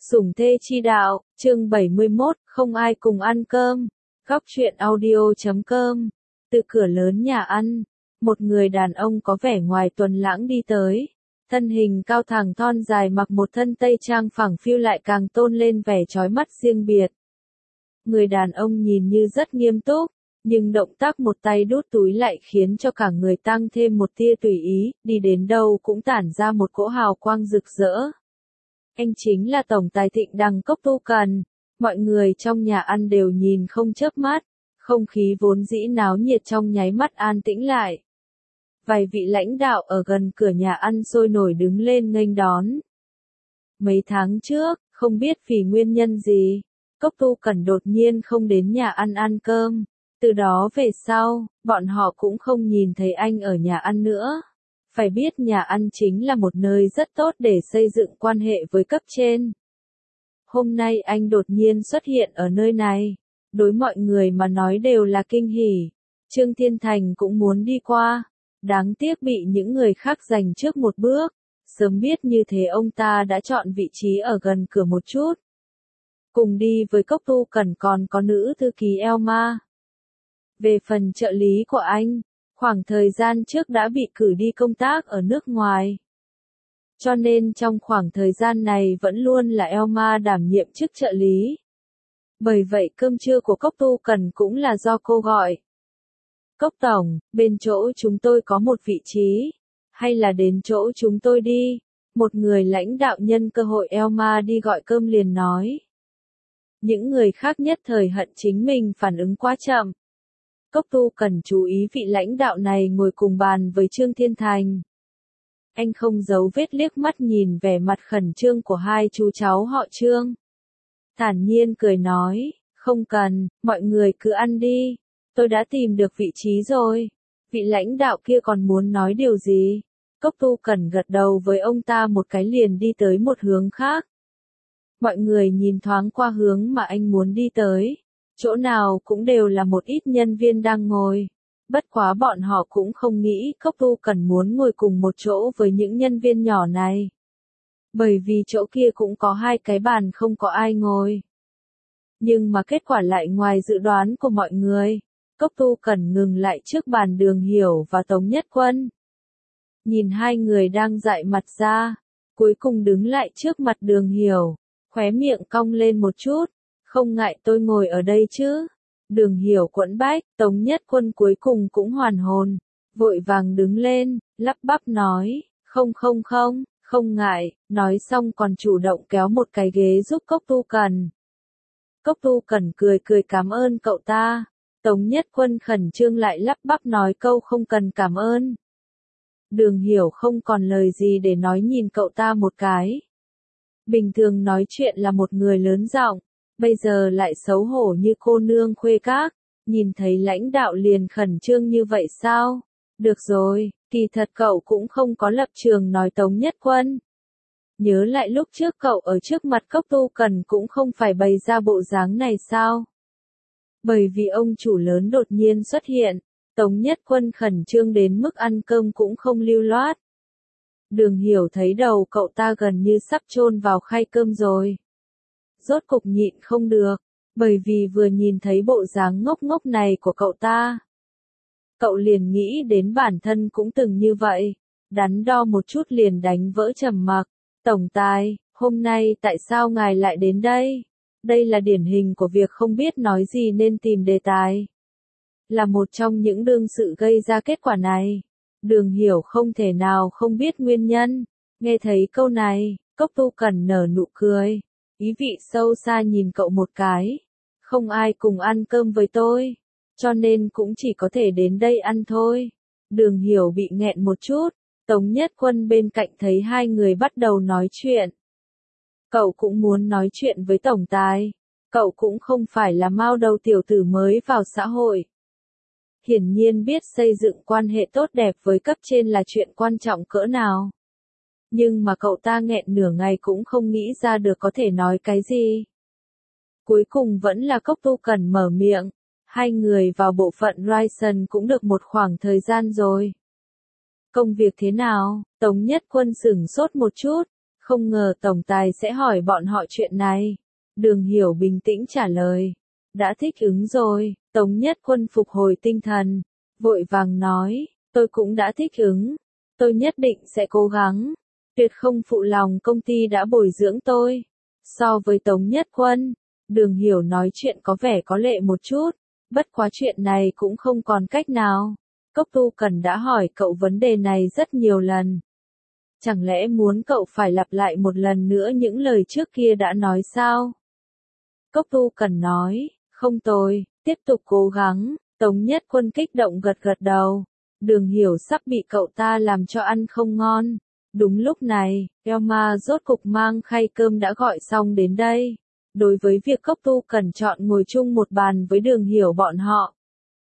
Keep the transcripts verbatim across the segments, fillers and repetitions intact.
Sủng thê chi đạo, chương bảy mươi mốt, không ai cùng ăn cơm. Góc truyện audio chấm com. Từ cửa lớn nhà ăn, một người đàn ông có vẻ ngoài tuấn lãng đi tới. Thân hình cao thẳng thon dài mặc một thân tây trang phẳng phiu lại càng tôn lên vẻ chói mắt riêng biệt. Người đàn ông nhìn như rất nghiêm túc, nhưng động tác một tay đút túi lại khiến cho cả người tăng thêm một tia tùy ý, đi đến đâu cũng tản ra một cỗ hào quang rực rỡ. Anh chính là tổng tài Thịnh Đằng Cốc Tu Cần. Mọi người trong nhà ăn đều nhìn không chớp mắt, không khí vốn dĩ náo nhiệt trong nháy mắt an tĩnh lại. Vài vị lãnh đạo ở gần cửa nhà ăn sôi nổi đứng lên nghênh đón. Mấy tháng trước, không biết vì nguyên nhân gì, Cốc Tu Cần đột nhiên không đến nhà ăn ăn cơm. Từ đó về sau, bọn họ cũng không nhìn thấy anh ở nhà ăn nữa. Phải biết nhà ăn chính là một nơi rất tốt để xây dựng quan hệ với cấp trên. Hôm nay anh đột nhiên xuất hiện ở nơi này. Đối mọi người mà nói đều là kinh hỉ. Trương Thiên Thành cũng muốn đi qua. Đáng tiếc bị những người khác giành trước một bước. Sớm biết như thế ông ta đã chọn vị trí ở gần cửa một chút. Cùng đi với Cốc Tu Cần còn có nữ thư ký Elma. Về phần trợ lý của anh, khoảng thời gian trước đã bị cử đi công tác ở nước ngoài. Cho nên trong khoảng thời gian này vẫn luôn là Elma đảm nhiệm chức trợ lý. Bởi vậy cơm trưa của Cốc Tu Cần cũng là do cô gọi. Cốc Tổng, bên chỗ chúng tôi có một vị trí. Hay là đến chỗ chúng tôi đi. Một người lãnh đạo nhân cơ hội Elma đi gọi cơm liền nói. Những người khác nhất thời hận chính mình phản ứng quá chậm. Cốc Tu Cần chú ý vị lãnh đạo này ngồi cùng bàn với Trương Thiên Thành. Anh không giấu vết liếc mắt nhìn vẻ mặt khẩn trương của hai chú cháu họ Trương. Thản nhiên cười nói, không cần, mọi người cứ ăn đi. Tôi đã tìm được vị trí rồi. Vị lãnh đạo kia còn muốn nói điều gì? Cốc Tu Cần gật đầu với ông ta một cái liền đi tới một hướng khác. Mọi người nhìn thoáng qua hướng mà anh muốn đi tới. Chỗ nào cũng đều là một ít nhân viên đang ngồi. Bất quá bọn họ cũng không nghĩ Cốc Tu Cần muốn ngồi cùng một chỗ với những nhân viên nhỏ này. Bởi vì chỗ kia cũng có hai cái bàn không có ai ngồi. Nhưng mà kết quả lại ngoài dự đoán của mọi người. Cốc Tu Cần ngừng lại trước bàn Đường Hiểu và Tống Nhất Quân. Nhìn hai người đang dại mặt ra. Cuối cùng đứng lại trước mặt Đường Hiểu. Khóe miệng cong lên một chút. Không ngại tôi ngồi ở đây chứ. Đường Hiểu quẫn bách, Tống Nhất Quân cuối cùng cũng hoàn hồn. Vội vàng đứng lên, lắp bắp nói, không không không, không ngại, nói xong còn chủ động kéo một cái ghế giúp Cốc Tu Cần. Cốc Tu Cần cười cười cảm ơn cậu ta. Tống Nhất Quân khẩn trương lại lắp bắp nói câu không cần cảm ơn. Đường Hiểu không còn lời gì để nói nhìn cậu ta một cái. Bình thường nói chuyện là một người lớn giọng. Bây giờ lại xấu hổ như cô nương khuê các, nhìn thấy lãnh đạo liền khẩn trương như vậy sao? Được rồi, kỳ thật cậu cũng không có lập trường nói Tống Nhất Quân. Nhớ lại lúc trước cậu ở trước mặt Cốc Tu Cần cũng không phải bày ra bộ dáng này sao? Bởi vì ông chủ lớn đột nhiên xuất hiện, Tống Nhất Quân khẩn trương đến mức ăn cơm cũng không lưu loát. Đường Hiểu thấy đầu cậu ta gần như sắp chôn vào khay cơm rồi. Rốt cục nhịn không được, bởi vì vừa nhìn thấy bộ dáng ngốc ngốc này của cậu ta. Cậu liền nghĩ đến bản thân cũng từng như vậy, đắn đo một chút liền đánh vỡ trầm mặc. Tổng tài, hôm nay tại sao ngài lại đến đây? Đây là điển hình của việc không biết nói gì nên tìm đề tài. Là một trong những đương sự gây ra kết quả này. Đường Hiểu không thể nào không biết nguyên nhân. Nghe thấy câu này, Cốc Tu Cần nở nụ cười. Ý vị sâu xa nhìn cậu một cái. Không ai cùng ăn cơm với tôi. Cho nên cũng chỉ có thể đến đây ăn thôi. Đường Hiểu bị nghẹn một chút. Tống Nhất Quân bên cạnh thấy hai người bắt đầu nói chuyện. Cậu cũng muốn nói chuyện với tổng tài. Cậu cũng không phải là mao đầu tiểu tử mới vào xã hội. Hiển nhiên biết xây dựng quan hệ tốt đẹp với cấp trên là chuyện quan trọng cỡ nào. Nhưng mà cậu ta nghẹn nửa ngày cũng không nghĩ ra được có thể nói cái gì. Cuối cùng vẫn là Cốc Tu Cần mở miệng. Hai người vào bộ phận Ryzen cũng được một khoảng thời gian rồi. Công việc thế nào? Tống Nhất Quân sửng sốt một chút. Không ngờ tổng tài sẽ hỏi bọn họ chuyện này. Đường Hiểu bình tĩnh trả lời. Đã thích ứng rồi, Tống Nhất Quân phục hồi tinh thần. Vội vàng nói, tôi cũng đã thích ứng. Tôi nhất định sẽ cố gắng. Tuyệt không phụ lòng công ty đã bồi dưỡng tôi. So với Tống Nhất Quân, Đường Hiểu nói chuyện có vẻ có lệ một chút. Bất quá chuyện này cũng không còn cách nào. Cốc Tu Cần đã hỏi cậu vấn đề này rất nhiều lần. Chẳng lẽ muốn cậu phải lặp lại một lần nữa những lời trước kia đã nói sao? Cốc Tu Cần nói, không tồi, tiếp tục cố gắng. Tống Nhất Quân kích động gật gật đầu. Đường Hiểu sắp bị cậu ta làm cho ăn không ngon. Đúng lúc này, Elma rốt cục mang khay cơm đã gọi xong đến đây. Đối với việc Cốc Tu Cần chọn ngồi chung một bàn với Đường Hiểu bọn họ,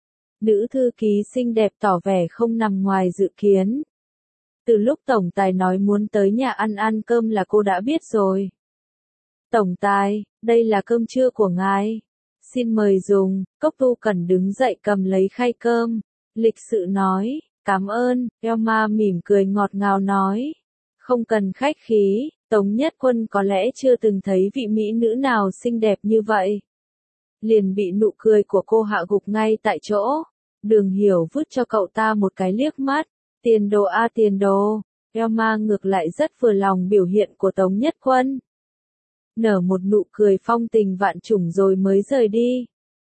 nữ thư ký xinh đẹp tỏ vẻ không nằm ngoài dự kiến. Từ lúc tổng tài nói muốn tới nhà ăn ăn cơm là cô đã biết rồi. Tổng tài, đây là cơm trưa của ngài. Xin mời dùng. Cốc Tu Cần đứng dậy cầm lấy khay cơm. Lịch sự nói, cảm ơn. Elma mỉm cười ngọt ngào nói. Không cần khách khí, Tống Nhất Quân có lẽ chưa từng thấy vị mỹ nữ nào xinh đẹp như vậy. Liền bị nụ cười của cô hạ gục ngay tại chỗ. Đường Hiểu vứt cho cậu ta một cái liếc mắt. Tiền đồ a tiền đồ. Elma ngược lại rất vừa lòng biểu hiện của Tống Nhất Quân. Nở một nụ cười phong tình vạn trùng rồi mới rời đi.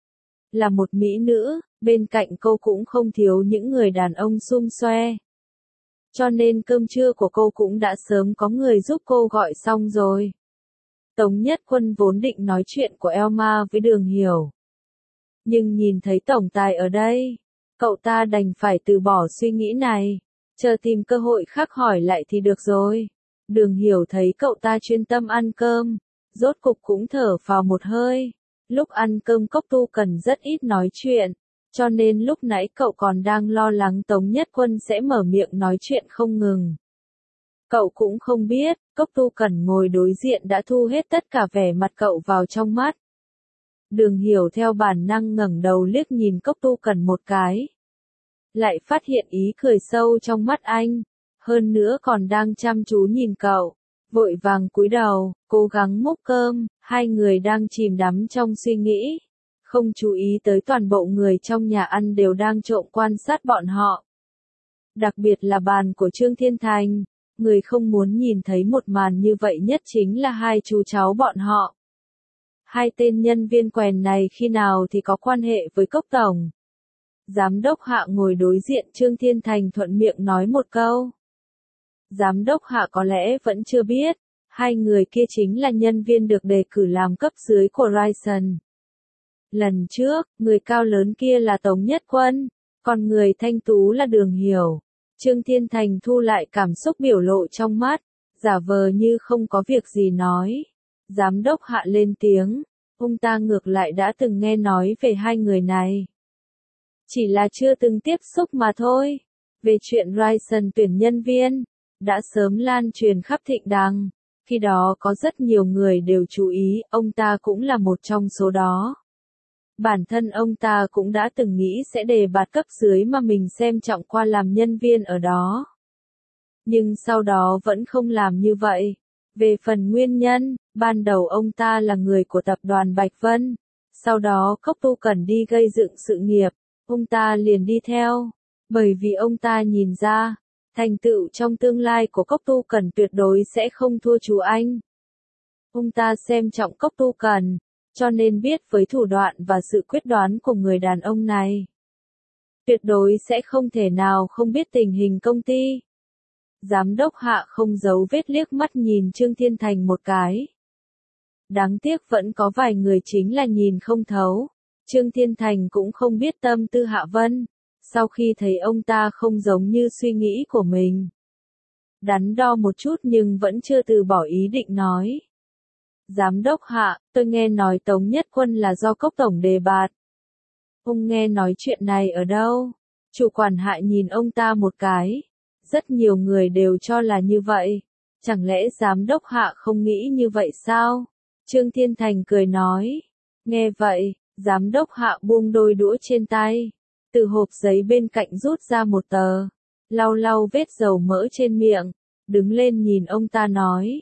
Là một mỹ nữ, bên cạnh cô cũng không thiếu những người đàn ông xum xoe. Cho nên cơm trưa của cô cũng đã sớm có người giúp cô gọi xong rồi. Tống Nhất Quân vốn định nói chuyện của Elma với Đường Hiểu. Nhưng nhìn thấy tổng tài ở đây, cậu ta đành phải từ bỏ suy nghĩ này. Chờ tìm cơ hội khác hỏi lại thì được rồi. Đường Hiểu thấy cậu ta chuyên tâm ăn cơm. Rốt cục cũng thở phào một hơi. Lúc ăn cơm Cốc Tu Cần rất ít nói chuyện. Cho nên lúc nãy cậu còn đang lo lắng Tống Nhất Quân sẽ mở miệng nói chuyện không ngừng. Cậu cũng không biết, Cốc Tu Cần ngồi đối diện đã thu hết tất cả vẻ mặt cậu vào trong mắt. Đường Hiểu theo bản năng ngẩng đầu liếc nhìn Cốc Tu Cần một cái. Lại phát hiện ý cười sâu trong mắt anh. Hơn nữa còn đang chăm chú nhìn cậu. Vội vàng cúi đầu, cố gắng múc cơm. Hai người đang chìm đắm trong suy nghĩ. Không chú ý tới toàn bộ người trong nhà ăn đều đang trộm quan sát bọn họ. Đặc biệt là bàn của Trương Thiên Thành. Người không muốn nhìn thấy một màn như vậy nhất chính là hai chú cháu bọn họ. Hai tên nhân viên quèn này khi nào thì có quan hệ với Cốc Tổng. Giám đốc Hạ ngồi đối diện Trương Thiên Thành thuận miệng nói một câu. Giám đốc Hạ có lẽ vẫn chưa biết, hai người kia chính là nhân viên được đề cử làm cấp dưới của Ryzen. Lần trước, người cao lớn kia là Tống Nhất Quân, còn người thanh tú là Đường Hiểu. Trương Thiên Thành thu lại cảm xúc biểu lộ trong mắt, giả vờ như không có việc gì nói. Giám đốc Hạ lên tiếng, ông ta ngược lại đã từng nghe nói về hai người này. Chỉ là chưa từng tiếp xúc mà thôi. Về chuyện Ryzen tuyển nhân viên, đã sớm lan truyền khắp Thịnh Đằng. Khi đó có rất nhiều người đều chú ý, ông ta cũng là một trong số đó. Bản thân ông ta cũng đã từng nghĩ sẽ đề bạt cấp dưới mà mình xem trọng qua làm nhân viên ở đó. Nhưng sau đó vẫn không làm như vậy. Về phần nguyên nhân, ban đầu ông ta là người của tập đoàn Bạch Vân. Sau đó Cốc Tu Cần đi gây dựng sự nghiệp, ông ta liền đi theo. Bởi vì ông ta nhìn ra, thành tựu trong tương lai của Cốc Tu Cần tuyệt đối sẽ không thua chú anh. Ông ta xem trọng Cốc Tu Cần, cho nên biết với thủ đoạn và sự quyết đoán của người đàn ông này, tuyệt đối sẽ không thể nào không biết tình hình công ty. Giám đốc Hạ không giấu vết liếc mắt nhìn Trương Thiên Thành một cái. Đáng tiếc vẫn có vài người chính là nhìn không thấu. Trương Thiên Thành cũng không biết tâm tư Hạ Vân. Sau khi thấy ông ta không giống như suy nghĩ của mình, đắn đo một chút nhưng vẫn chưa từ bỏ ý định nói. Giám đốc Hạ, tôi nghe nói Tống Nhất Quân là do Cốc Tổng đề bạt. Ông nghe nói chuyện này ở đâu? Chủ quản Hạ nhìn ông ta một cái. Rất nhiều người đều cho là như vậy. Chẳng lẽ giám đốc Hạ không nghĩ như vậy sao? Trương Thiên Thành cười nói. Nghe vậy, giám đốc Hạ buông đôi đũa trên tay. Từ hộp giấy bên cạnh rút ra một tờ. Lau lau vết dầu mỡ trên miệng. Đứng lên nhìn ông ta nói.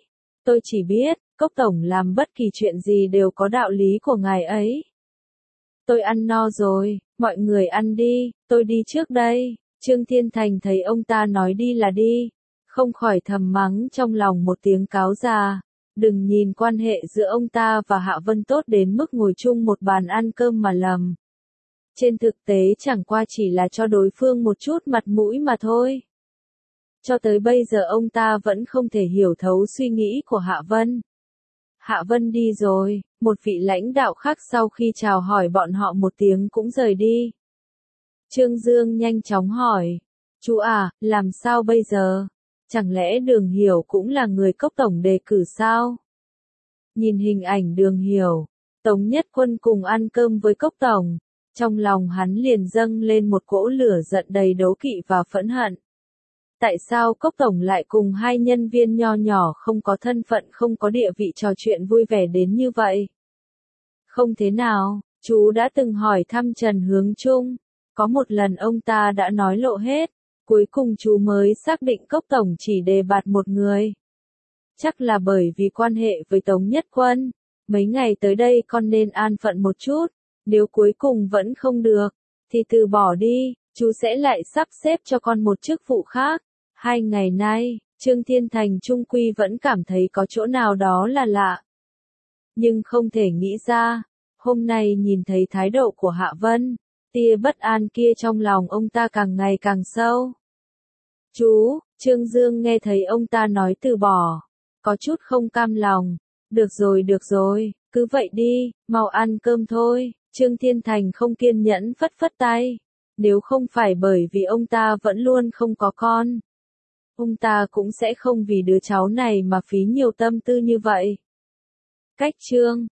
Tôi chỉ biết, Cốc Tổng làm bất kỳ chuyện gì đều có đạo lý của ngài ấy. Tôi ăn no rồi, mọi người ăn đi, tôi đi trước đây. Trương Thiên Thành thấy ông ta nói đi là đi, không khỏi thầm mắng trong lòng một tiếng cáo già. Đừng nhìn quan hệ giữa ông ta và Hạ Vân tốt đến mức ngồi chung một bàn ăn cơm mà lầm. Trên thực tế chẳng qua chỉ là cho đối phương một chút mặt mũi mà thôi. Cho tới bây giờ ông ta vẫn không thể hiểu thấu suy nghĩ của Hạ Vân. Hạ Vân đi rồi, một vị lãnh đạo khác sau khi chào hỏi bọn họ một tiếng cũng rời đi. Trương Dương nhanh chóng hỏi, chú à, làm sao bây giờ? Chẳng lẽ Đường Hiểu cũng là người Cốc Tổng đề cử sao? Nhìn hình ảnh Đường Hiểu, Tống Nhất Quân cùng ăn cơm với Cốc Tổng, trong lòng hắn liền dâng lên một cỗ lửa giận đầy đố kỵ và phẫn hận. Tại sao Cốc Tổng lại cùng hai nhân viên nho nhỏ không có thân phận không có địa vị trò chuyện vui vẻ đến như vậy? Không thế nào, chú đã từng hỏi thăm Trần Hướng Trung, có một lần ông ta đã nói lộ hết, cuối cùng chú mới xác định Cốc Tổng chỉ đề bạt một người. Chắc là bởi vì quan hệ với Tống Nhất Quân, mấy ngày tới đây con nên an phận một chút, nếu cuối cùng vẫn không được, thì từ bỏ đi, chú sẽ lại sắp xếp cho con một chức vụ khác. Hai ngày nay, Trương Thiên Thành trung quy vẫn cảm thấy có chỗ nào đó là lạ. Nhưng không thể nghĩ ra, hôm nay nhìn thấy thái độ của Hạ Vân, tia bất an kia trong lòng ông ta càng ngày càng sâu. Chú, Trương Dương nghe thấy ông ta nói từ bỏ, có chút không cam lòng. Được rồi được rồi, cứ vậy đi, mau ăn cơm thôi. Trương Thiên Thành không kiên nhẫn phất phất tay. Nếu không phải bởi vì ông ta vẫn luôn không có con, ông ta cũng sẽ không vì đứa cháu này mà phí nhiều tâm tư như vậy. Cách chương